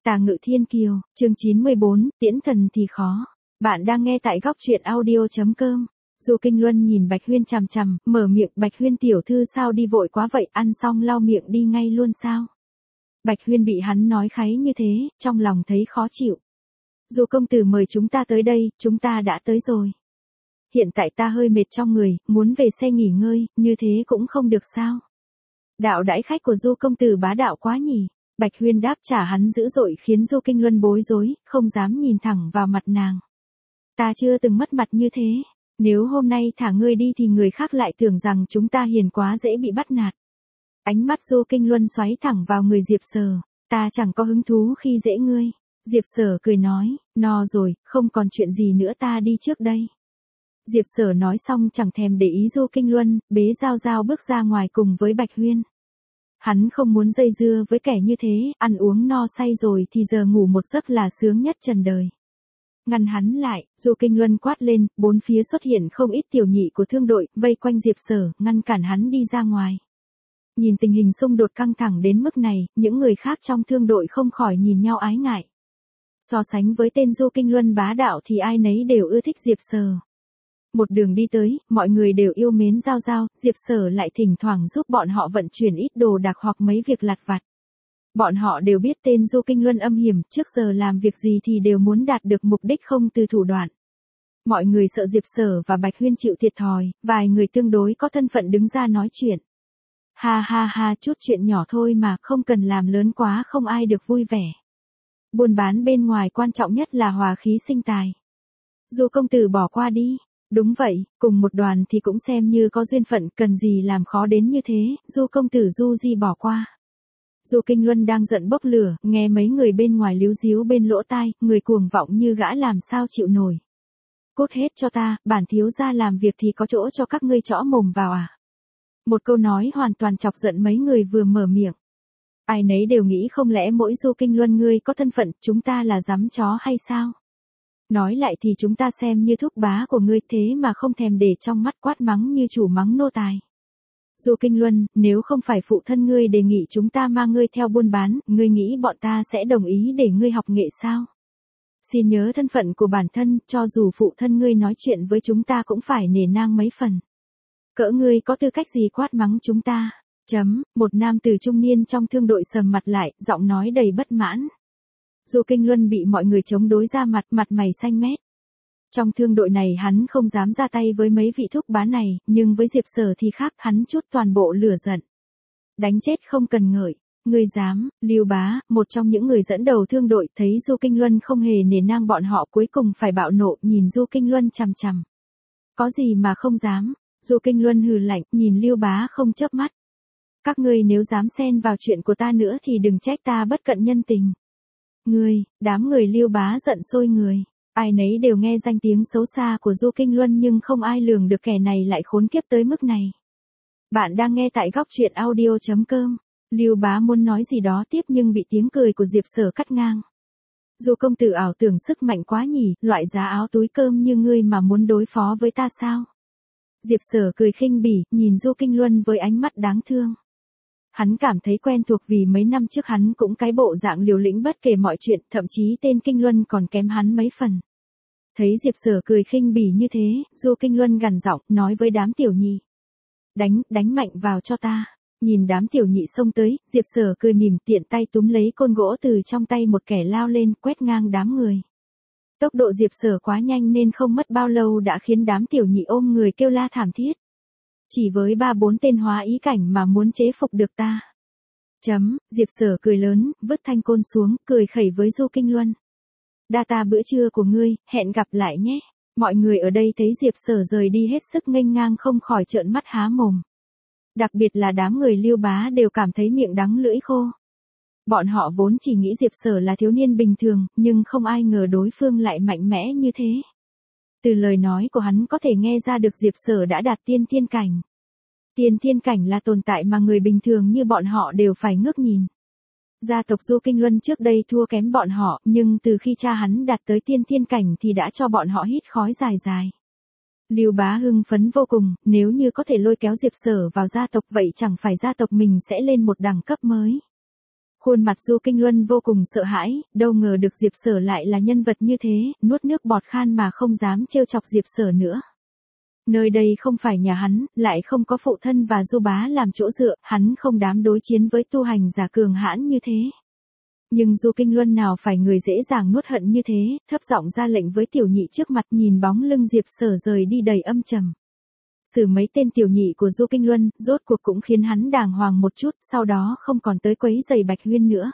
Tà Ngự Thiên Kiều, chương 94, tiễn thần thì khó. Bạn đang nghe tại góc truyện audio.com. Du Kinh Luân nhìn Bạch Huyên chằm chằm, mở miệng, Bạch Huyên tiểu thư sao đi vội quá vậy, ăn xong lau miệng đi ngay luôn sao? Bạch Huyên bị hắn nói kháy như thế, trong lòng thấy khó chịu. Du công tử mời chúng ta tới đây, chúng ta đã tới rồi. Hiện tại ta hơi mệt trong người, muốn về xe nghỉ ngơi, như thế cũng không được sao? Đạo đãi khách của Du công tử bá đạo quá nhỉ? Bạch Huyên đáp trả hắn dữ dội khiến Du Kinh Luân bối rối, không dám nhìn thẳng vào mặt nàng. Ta chưa từng mất mặt như thế, nếu hôm nay thả ngươi đi thì người khác lại tưởng rằng chúng ta hiền quá dễ bị bắt nạt. Ánh mắt Du Kinh Luân xoáy thẳng vào người Diệp Sở, ta chẳng có hứng thú khi dễ ngươi. Diệp Sở cười nói, no rồi, không còn chuyện gì nữa ta đi trước đây. Diệp Sở nói xong chẳng thèm để ý Du Kinh Luân, bế Giao Giao bước ra ngoài cùng với Bạch Huyên. Hắn không muốn dây dưa với kẻ như thế, ăn uống no say rồi thì giờ ngủ một giấc là sướng nhất trần đời. Ngăn hắn lại, Du Kinh Luân quát lên, bốn phía xuất hiện không ít tiểu nhị của thương đội, vây quanh Diệp Sở, ngăn cản hắn đi ra ngoài. Nhìn tình hình xung đột căng thẳng đến mức này, những người khác trong thương đội không khỏi nhìn nhau ái ngại. So sánh với tên Du Kinh Luân bá đạo thì ai nấy đều ưa thích Diệp Sở. Một đường đi tới, mọi người đều yêu mến Giao Giao, Diệp Sở lại thỉnh thoảng giúp bọn họ vận chuyển ít đồ đạc hoặc mấy việc lặt vặt. Bọn họ đều biết tên Du Kinh Luân âm hiểm, trước giờ làm việc gì thì đều muốn đạt được mục đích không từ thủ đoạn. Mọi người sợ Diệp Sở và Bạch Huyên chịu thiệt thòi, vài người tương đối có thân phận đứng ra nói chuyện. Ha ha ha, chút chuyện nhỏ thôi mà, không cần làm lớn quá, không ai được vui vẻ. Buôn bán bên ngoài quan trọng nhất là hòa khí sinh tài. Du công tử bỏ qua đi. Đúng vậy, cùng một đoàn thì cũng xem như có duyên phận, cần gì làm khó đến như thế, Du công tử Du Di bỏ qua. Du Kinh Luân đang giận bốc lửa, nghe mấy người bên ngoài líu díu bên lỗ tai, người cuồng vọng như gã làm sao chịu nổi. Cút hết cho ta, bản thiếu gia làm việc thì có chỗ cho các ngươi chõ mồm vào à? Một câu nói hoàn toàn chọc giận mấy người vừa mở miệng. Ai nấy đều nghĩ không lẽ mỗi Du Kinh Luân ngươi có thân phận, chúng ta là giám chó hay sao? Nói lại thì chúng ta xem như thúc bá của ngươi thế mà không thèm để trong mắt, quát mắng như chủ mắng nô tài. Du Kinh Luân, nếu không phải phụ thân ngươi đề nghị chúng ta mang ngươi theo buôn bán, ngươi nghĩ bọn ta sẽ đồng ý để ngươi học nghệ sao? Xin nhớ thân phận của bản thân, cho dù phụ thân ngươi nói chuyện với chúng ta cũng phải nể nang mấy phần. Cỡ ngươi có tư cách gì quát mắng chúng ta? Một nam tử trung niên trong thương đội sầm mặt lại, giọng nói đầy bất mãn. Du Kinh Luân bị mọi người chống đối ra mặt mày xanh mét. Trong thương đội này hắn không dám ra tay với mấy vị thúc bá này, nhưng với Diệp Sở thì khác, hắn trút toàn bộ lửa giận. Đánh chết không cần ngợi. Ngươi dám? Lưu Bá, một trong những người dẫn đầu thương đội, thấy Du Kinh Luân không hề nể nang bọn họ cuối cùng phải bạo nộ, nhìn Du Kinh Luân chằm chằm. Có gì mà không dám? Du Kinh Luân hừ lạnh, nhìn Lưu Bá không chớp mắt. Các ngươi nếu dám xen vào chuyện của ta nữa thì đừng trách ta bất cận nhân tình. Đám người Lưu Bá giận sôi người. Ai nấy đều nghe danh tiếng xấu xa của Du Kinh Luân nhưng không ai lường được kẻ này lại khốn kiếp tới mức này. Bạn đang nghe tại góc truyện audio.com. Lưu Bá muốn nói gì đó tiếp nhưng bị tiếng cười của Diệp Sở cắt ngang. Du công tử ảo tưởng sức mạnh quá nhỉ, loại giá áo túi cơm như ngươi mà muốn đối phó với ta sao? Diệp Sở cười khinh bỉ, nhìn Du Kinh Luân với ánh mắt đáng thương. Hắn cảm thấy quen thuộc vì mấy năm trước hắn cũng cái bộ dạng liều lĩnh bất kể mọi chuyện, thậm chí tên Kinh Luân còn kém hắn mấy phần. Thấy Diệp Sở cười khinh bỉ như thế, Du Kinh Luân gằn giọng, nói với đám tiểu nhị. Đánh mạnh vào cho ta. Nhìn đám tiểu nhị xông tới, Diệp Sở cười mỉm tiện tay túm lấy côn gỗ từ trong tay một kẻ lao lên, quét ngang đám người. Tốc độ Diệp Sở quá nhanh nên không mất bao lâu đã khiến đám tiểu nhị ôm người kêu la thảm thiết. Chỉ với 3-4 tên hóa ý cảnh mà muốn chế phục được ta. Diệp Sở cười lớn, vứt thanh côn xuống, cười khẩy với Du Kinh Luân. Đa tạ bữa trưa của ngươi, hẹn gặp lại nhé. Mọi người ở đây thấy Diệp Sở rời đi hết sức nghênh ngang không khỏi trợn mắt há mồm. Đặc biệt là đám người Lưu Bá đều cảm thấy miệng đắng lưỡi khô. Bọn họ vốn chỉ nghĩ Diệp Sở là thiếu niên bình thường, nhưng không ai ngờ đối phương lại mạnh mẽ như thế. Từ lời nói của hắn có thể nghe ra được Diệp Sở đã đạt tiên thiên cảnh. Tiên thiên cảnh là tồn tại mà người bình thường như bọn họ đều phải ngước nhìn. Gia tộc Du Kinh Luân trước đây thua kém bọn họ, nhưng từ khi cha hắn đạt tới tiên thiên cảnh thì đã cho bọn họ hít khói dài dài. Lưu Bá hưng phấn vô cùng, nếu như có thể lôi kéo Diệp Sở vào gia tộc vậy chẳng phải gia tộc mình sẽ lên một đẳng cấp mới. Khuôn mặt Du Kinh Luân vô cùng sợ hãi, đâu ngờ được Diệp Sở lại là nhân vật như thế, nuốt nước bọt khan mà không dám trêu chọc Diệp Sở nữa. Nơi đây không phải nhà hắn, lại không có phụ thân và Du Bá làm chỗ dựa, hắn không dám đối chiến với tu hành giả cường hãn như thế. Nhưng Du Kinh Luân nào phải người dễ dàng nuốt hận như thế, thấp giọng ra lệnh với tiểu nhị trước mặt, nhìn bóng lưng Diệp Sở rời đi đầy âm trầm. Xử mấy tên tiểu nhị của Du Kinh Luân, rốt cuộc cũng khiến hắn đàng hoàng một chút, sau đó không còn tới quấy rầy Bạch Huyên nữa.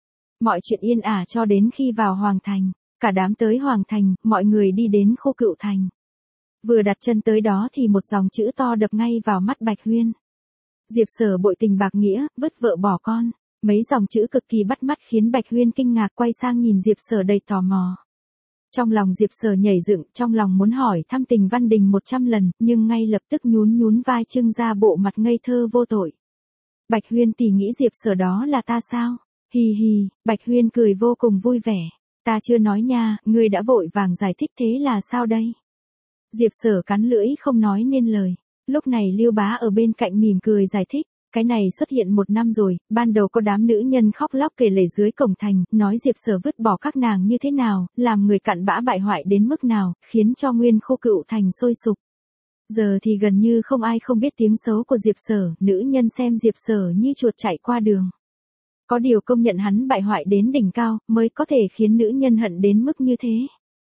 Mọi chuyện yên ả cho đến khi vào Hoàng Thành. Cả đám tới Hoàng Thành, mọi người đi đến khu Cựu Thành. Vừa đặt chân tới đó thì một dòng chữ to đập ngay vào mắt Bạch Huyên. Diệp Sở bội tình bạc nghĩa, vứt vợ bỏ con. Mấy dòng chữ cực kỳ bắt mắt khiến Bạch Huyên kinh ngạc, quay sang nhìn Diệp Sở đầy tò mò. Trong lòng Diệp Sở nhảy dựng, trong lòng muốn hỏi thăm Tình Văn Đình 100 lần, nhưng ngay lập tức nhún vai trưng ra bộ mặt ngây thơ vô tội. Bạch Huyên tỷ nghĩ Diệp Sở đó là ta sao? Hì hì, Bạch Huyên cười vô cùng vui vẻ. Ta chưa nói nha, ngươi đã vội vàng giải thích, thế là sao đây? Diệp Sở cắn lưỡi không nói nên lời. Lúc này Lưu Bá ở bên cạnh mỉm cười giải thích. Cái này xuất hiện 1 năm rồi, ban đầu có đám nữ nhân khóc lóc kể lể dưới cổng thành, nói Diệp Sở vứt bỏ các nàng như thế nào, làm người cặn bã bại hoại đến mức nào, khiến cho nguyên khu Cựu Thành sôi sục. Giờ thì gần như không ai không biết tiếng xấu của Diệp Sở, nữ nhân xem Diệp Sở như chuột chạy qua đường. Có điều công nhận hắn bại hoại đến đỉnh cao, mới có thể khiến nữ nhân hận đến mức như thế.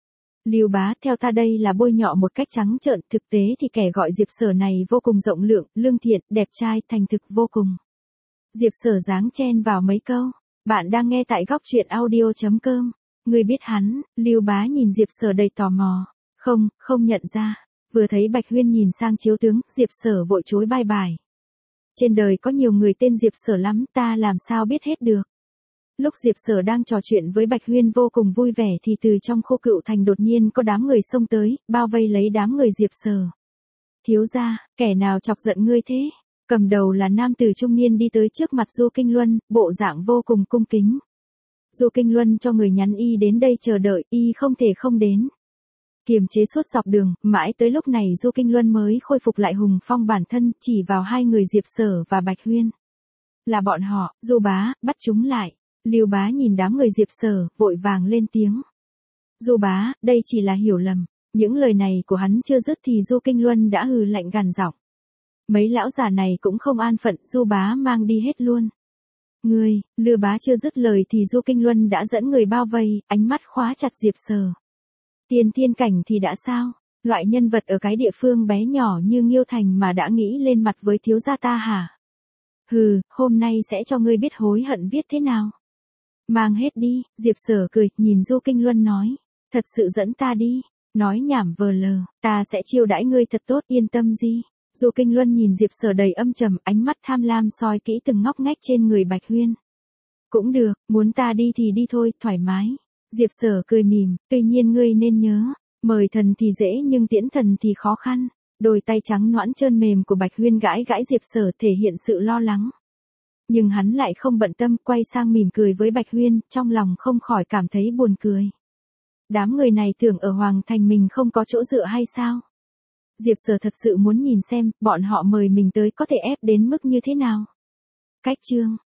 Lưu Bá, theo ta đây là bôi nhọ một cách trắng trợn, thực tế thì kẻ gọi Diệp Sở này vô cùng rộng lượng, lương thiện, đẹp trai, thành thực vô cùng. Diệp Sở giáng chen vào mấy câu. Bạn đang nghe tại góc truyện audio.com. Người biết hắn? Lưu Bá nhìn Diệp Sở đầy tò mò. Không nhận ra. Vừa thấy Bạch Huyên nhìn sang chiếu tướng, Diệp Sở vội chối bye bye. Trên đời có nhiều người tên Diệp Sở lắm, ta làm sao biết hết được. Lúc Diệp Sở đang trò chuyện với Bạch Huyên vô cùng vui vẻ thì từ trong khu Cựu Thành đột nhiên có đám người xông tới, bao vây lấy đám người Diệp Sở. Thiếu gia, kẻ nào chọc giận ngươi thế? Cầm đầu là nam tử trung niên đi tới trước mặt Du Kinh Luân, bộ dạng vô cùng cung kính. Du Kinh Luân cho người nhắn y đến đây chờ đợi, y không thể không đến. Kiềm chế suốt dọc đường, mãi tới lúc này Du Kinh Luân mới khôi phục lại hùng phong bản thân, chỉ vào hai người Diệp Sở và Bạch Huyên. Là bọn họ, Du Bá, bắt chúng lại. Lưu Bá nhìn đám người Diệp Sở, vội vàng lên tiếng. Du Bá, đây chỉ là hiểu lầm. Những lời này của hắn chưa dứt thì Du Kinh Luân đã hừ lạnh gằn giọng. Mấy lão già này cũng không an phận, Du Bá mang đi hết luôn. Ngươi, Lưu Bá chưa dứt lời thì Du Kinh Luân đã dẫn người bao vây, ánh mắt khóa chặt Diệp Sở. Tiên thiên cảnh thì đã sao? Loại nhân vật ở cái địa phương bé nhỏ như Nghiêu Thành mà đã nghĩ lên mặt với thiếu gia ta hả? Hừ, hôm nay sẽ cho ngươi biết hối hận viết thế nào. Mang hết đi, Diệp Sở cười, nhìn Du Kinh Luân nói. Thật sự dẫn ta đi, nói nhảm vờ lờ, ta sẽ chiêu đãi ngươi thật tốt, yên tâm gì. Du Kinh Luân nhìn Diệp Sở đầy âm trầm, ánh mắt tham lam soi kỹ từng ngóc ngách trên người Bạch Huyên. Cũng được, muốn ta đi thì đi thôi, thoải mái. Diệp Sở cười mỉm, tuy nhiên ngươi nên nhớ, mời thần thì dễ nhưng tiễn thần thì khó khăn. Đôi tay trắng nõn trơn mềm của Bạch Huyên gãi gãi Diệp Sở thể hiện sự lo lắng. Nhưng hắn lại không bận tâm, quay sang mỉm cười với Bạch Huyên, trong lòng không khỏi cảm thấy buồn cười. Đám người này tưởng ở Hoàng Thành mình không có chỗ dựa hay sao? Diệp Sở thật sự muốn nhìn xem, bọn họ mời mình tới có thể ép đến mức như thế nào. Cách chương